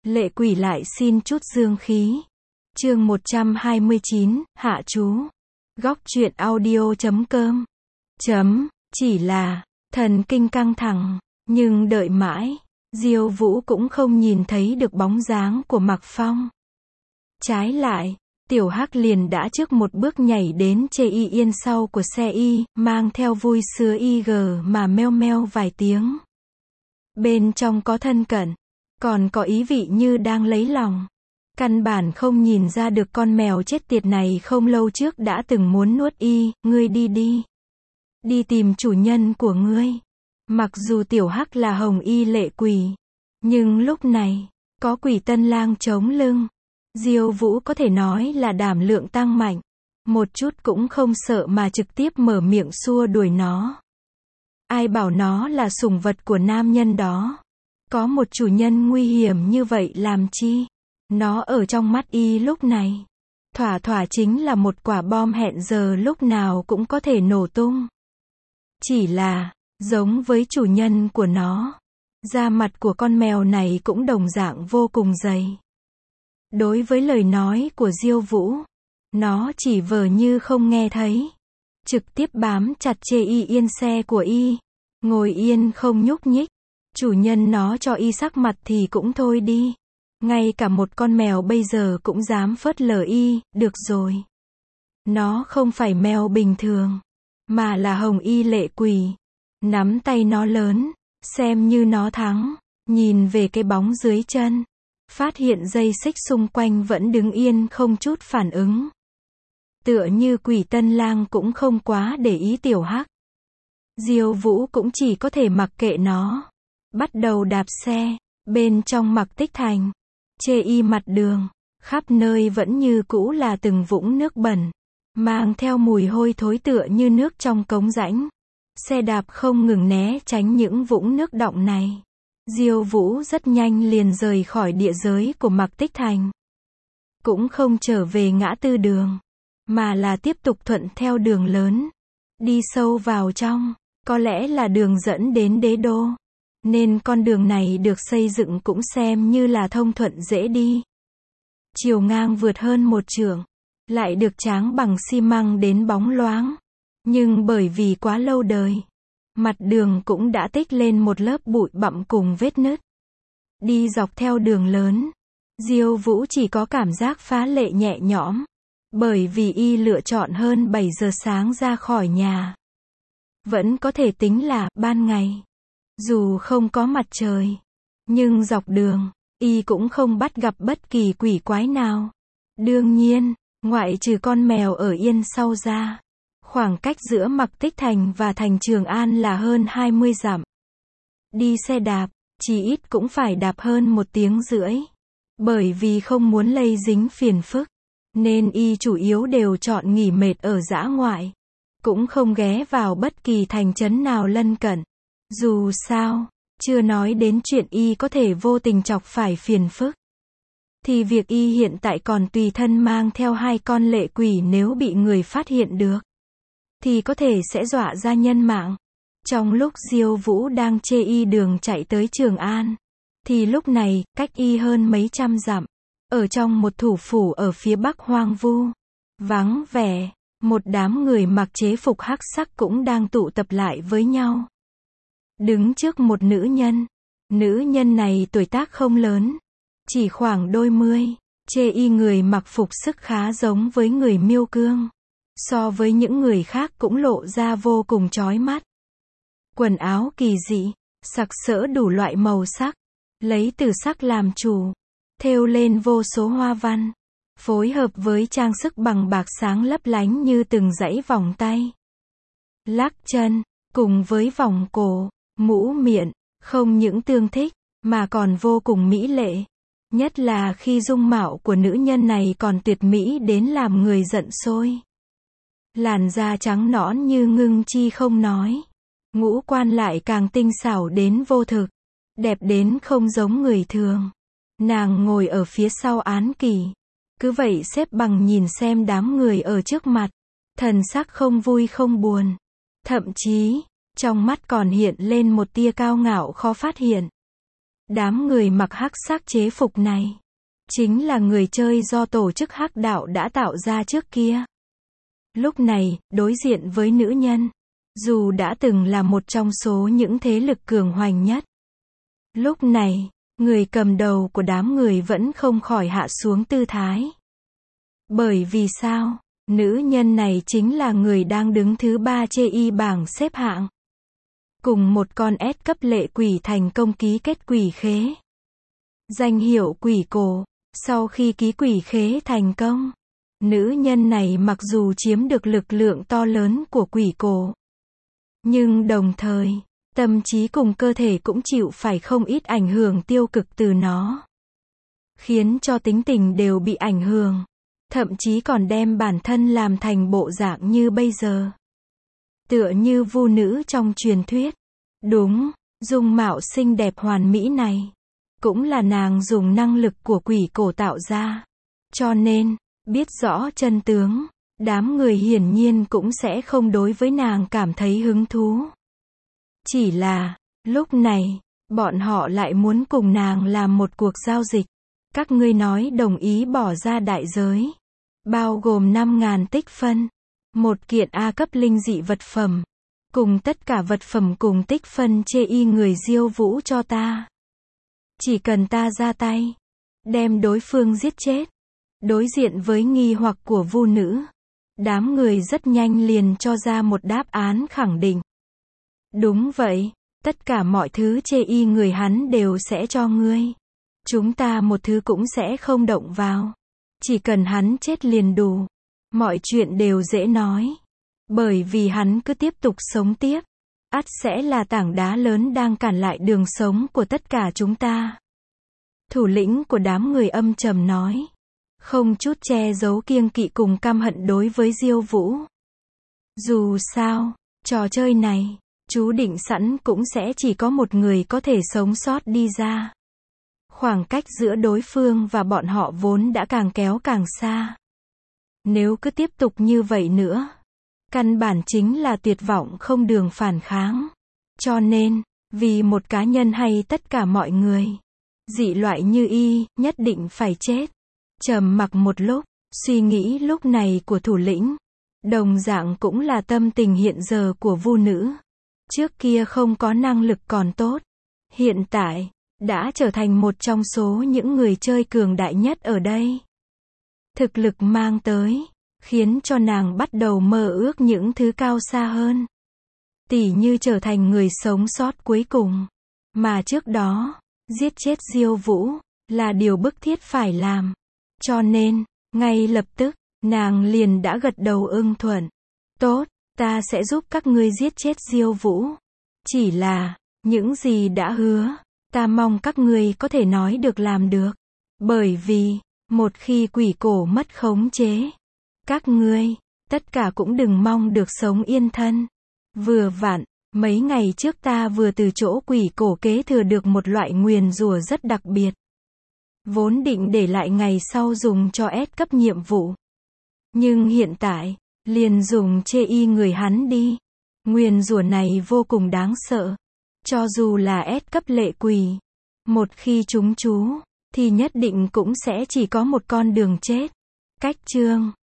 Lệ quỷ lại xin chút dương khí. Chương 129, hạ chú. Góc truyện audio.com. Chỉ là, thần kinh căng thẳng, nhưng đợi mãi, Diêu Vũ cũng không nhìn thấy được bóng dáng của Mạc Phong. Trái lại, Tiểu Hắc liền đã trước một bước nhảy đến chê y yên sau của xe y, mang theo vui sứa IG mà meo meo vài tiếng. Bên trong có thân cận, còn có ý vị như đang lấy lòng. Căn bản không nhìn ra được con mèo chết tiệt này không lâu trước đã từng muốn nuốt y, ngươi đi đi. Đi tìm chủ nhân của ngươi. Mặc dù Tiểu Hắc là hồng y lệ quỷ, nhưng lúc này, có Quỷ Tân Lang chống lưng. Diêu Vũ có thể nói là đảm lượng tăng mạnh. Một chút cũng không sợ mà trực tiếp mở miệng xua đuổi nó. Ai bảo nó là sủng vật của nam nhân đó. Có một chủ nhân nguy hiểm như vậy làm chi? Nó ở trong mắt y lúc này. Thỏa thỏa chính là một quả bom hẹn giờ lúc nào cũng có thể nổ tung. Chỉ là, giống với chủ nhân của nó, da mặt của con mèo này cũng đồng dạng vô cùng dày. Đối với lời nói của Diêu Vũ, nó chỉ vờ như không nghe thấy. Trực tiếp bám chặt chê y yên xe của y. Ngồi yên không nhúc nhích. Chủ nhân nó cho y sắc mặt thì cũng thôi đi. Ngay cả một con mèo bây giờ cũng dám phớt lờ y, được rồi. Nó không phải mèo bình thường, mà là hồng y lệ quỷ. Nắm tay nó lớn, xem như nó thắng. Nhìn về cái bóng dưới chân, phát hiện dây xích xung quanh vẫn đứng yên không chút phản ứng. Tựa như Quỷ Tân Lang cũng không quá để ý Tiểu Hắc. Diêu Vũ cũng chỉ có thể mặc kệ nó. Bắt đầu đạp xe, bên trong Mặc Tích Thành. Chê y mặt đường, khắp nơi vẫn như cũ là từng vũng nước bẩn. Mang theo mùi hôi thối tựa như nước trong cống rãnh. Xe đạp không ngừng né tránh những vũng nước đọng này. Diêu Vũ rất nhanh liền rời khỏi địa giới của Mặc Tích Thành. Cũng không trở về ngã tư đường, mà là tiếp tục thuận theo đường lớn. Đi sâu vào trong, có lẽ là đường dẫn đến đế đô. Nên con đường này được xây dựng cũng xem như là thông thuận dễ đi. Chiều ngang vượt hơn 1 trượng, lại được tráng bằng xi măng đến bóng loáng. Nhưng bởi vì quá lâu đời, mặt đường cũng đã tích lên một lớp bụi bặm cùng vết nứt. Đi dọc theo đường lớn, Diêu Vũ chỉ có cảm giác phá lệ nhẹ nhõm. Bởi vì y lựa chọn hơn 7 giờ sáng ra khỏi nhà. Vẫn có thể tính là ban ngày. Dù không có mặt trời, nhưng dọc đường, y cũng không bắt gặp bất kỳ quỷ quái nào. Đương nhiên, ngoại trừ con mèo ở yên sau ra, khoảng cách giữa Mặc Tích Thành và thành Trường An là hơn 20 dặm. Đi xe đạp, chỉ ít cũng phải đạp hơn 1 tiếng rưỡi. Bởi vì không muốn lây dính phiền phức, nên y chủ yếu đều chọn nghỉ mệt ở dã ngoại. Cũng không ghé vào bất kỳ thành trấn nào lân cận. Dù sao, chưa nói đến chuyện y có thể vô tình chọc phải phiền phức. Thì việc y hiện tại còn tùy thân mang theo 2 con lệ quỷ nếu bị người phát hiện được, thì có thể sẽ dọa ra nhân mạng. Trong lúc Diêu Vũ đang chê y đường chạy tới Trường An, thì lúc này, cách y hơn mấy trăm dặm, ở trong một thủ phủ ở phía bắc hoang vu, vắng vẻ, một đám người mặc chế phục hắc sắc cũng đang tụ tập lại với nhau. Đứng trước một nữ nhân. Nữ nhân này tuổi tác không lớn, chỉ khoảng đôi mươi. Chê y người mặc phục sức khá giống với người Miêu Cương. So với những người khác cũng lộ ra vô cùng chói mắt. Quần áo kỳ dị, sặc sỡ đủ loại màu sắc, lấy từ sắc làm chủ, thêu lên vô số hoa văn, phối hợp với trang sức bằng bạc sáng lấp lánh như từng dãy vòng tay, lắc chân, cùng với vòng cổ, mũ miệng, không những tương thích, mà còn vô cùng mỹ lệ. Nhất là khi dung mạo của nữ nhân này còn tuyệt mỹ đến làm người giận sôi. Làn da trắng nõn như ngưng chi không nói. Ngũ quan lại càng tinh xảo đến vô thực. Đẹp đến không giống người thường. Nàng ngồi ở phía sau án kỷ. Cứ vậy xếp bằng nhìn xem đám người ở trước mặt. Thần sắc không vui không buồn. Thậm chí, trong mắt còn hiện lên một tia cao ngạo khó phát hiện. Đám người mặc hắc sắc chế phục này chính là người chơi do tổ chức hắc đạo đã tạo ra trước kia. Lúc này, đối diện với nữ nhân, dù đã từng là một trong số những thế lực cường hoành nhất. Lúc này, người cầm đầu của đám người vẫn không khỏi hạ xuống tư thái. Bởi vì sao? Nữ nhân này chính là người đang đứng thứ 3 trên bảng xếp hạng. Cùng một con S cấp lệ quỷ thành công ký kết quỷ khế. Danh hiệu quỷ cổ. Sau khi ký quỷ khế thành công, nữ nhân này mặc dù chiếm được lực lượng to lớn của quỷ cổ, nhưng đồng thời, tâm trí cùng cơ thể cũng chịu phải không ít ảnh hưởng tiêu cực từ nó. Khiến cho tính tình đều bị ảnh hưởng. Thậm chí còn đem bản thân làm thành bộ dạng như bây giờ. Tựa như vu nữ trong truyền thuyết. Đúng, dung mạo xinh đẹp hoàn mỹ này cũng là nàng dùng năng lực của quỷ cổ tạo ra. Cho nên, biết rõ chân tướng, đám người hiển nhiên cũng sẽ không đối với nàng cảm thấy hứng thú. Chỉ là, lúc này, bọn họ lại muốn cùng nàng làm một cuộc giao dịch. Các ngươi nói đồng ý bỏ ra đại giới, bao gồm 5.000 tích phân, một kiện A cấp linh dị vật phẩm, cùng tất cả vật phẩm cùng tích phân chê y người Diêu Vũ cho ta. Chỉ cần ta ra tay, đem đối phương giết chết. Đối diện với nghi hoặc của vu nữ, đám người rất nhanh liền cho ra một đáp án khẳng định. Đúng vậy, tất cả mọi thứ chê y người hắn đều sẽ cho ngươi. Chúng ta một thứ cũng sẽ không động vào. Chỉ cần hắn chết liền đủ. Mọi chuyện đều dễ nói. Bởi vì hắn cứ tiếp tục sống tiếp, ắt sẽ là tảng đá lớn đang cản lại đường sống của tất cả chúng ta. Thủ lĩnh của đám người âm trầm nói. Không chút che giấu kiêng kỵ cùng căm hận đối với Diêu Vũ. Dù sao, trò chơi này, chú định sẵn cũng sẽ chỉ có một người có thể sống sót đi ra. Khoảng cách giữa đối phương và bọn họ vốn đã càng kéo càng xa. Nếu cứ tiếp tục như vậy nữa, căn bản chính là tuyệt vọng không đường phản kháng. Cho nên, vì một cá nhân hay tất cả mọi người, dị loại như y, nhất định phải chết. Trầm mặc một lúc, suy nghĩ lúc này của thủ lĩnh, đồng dạng cũng là tâm tình hiện giờ của vu nữ. Trước kia không có năng lực còn tốt, hiện tại đã trở thành một trong số những người chơi cường đại nhất ở đây. Thực lực mang tới, khiến cho nàng bắt đầu mơ ước những thứ cao xa hơn. Tỉ như trở thành người sống sót cuối cùng. Mà trước đó, giết chết Diêu Vũ, là điều bức thiết phải làm. Cho nên, ngay lập tức, nàng liền đã gật đầu ưng thuận. Tốt, ta sẽ giúp các ngươi giết chết Diêu Vũ. Chỉ là, những gì đã hứa, ta mong các ngươi có thể nói được làm được. Bởi vì, một khi quỷ cổ mất khống chế, các ngươi, tất cả cũng đừng mong được sống yên thân. Vừa vặn, mấy ngày trước ta vừa từ chỗ quỷ cổ kế thừa được một loại nguyền rủa rất đặc biệt. Vốn định để lại ngày sau dùng cho S cấp nhiệm vụ. Nhưng hiện tại, liền dùng chê y người hắn đi. Nguyền rủa này vô cùng đáng sợ. Cho dù là S cấp lệ quỷ, một khi chúng chú, thì nhất định cũng sẽ chỉ có một con đường chết. Cách chương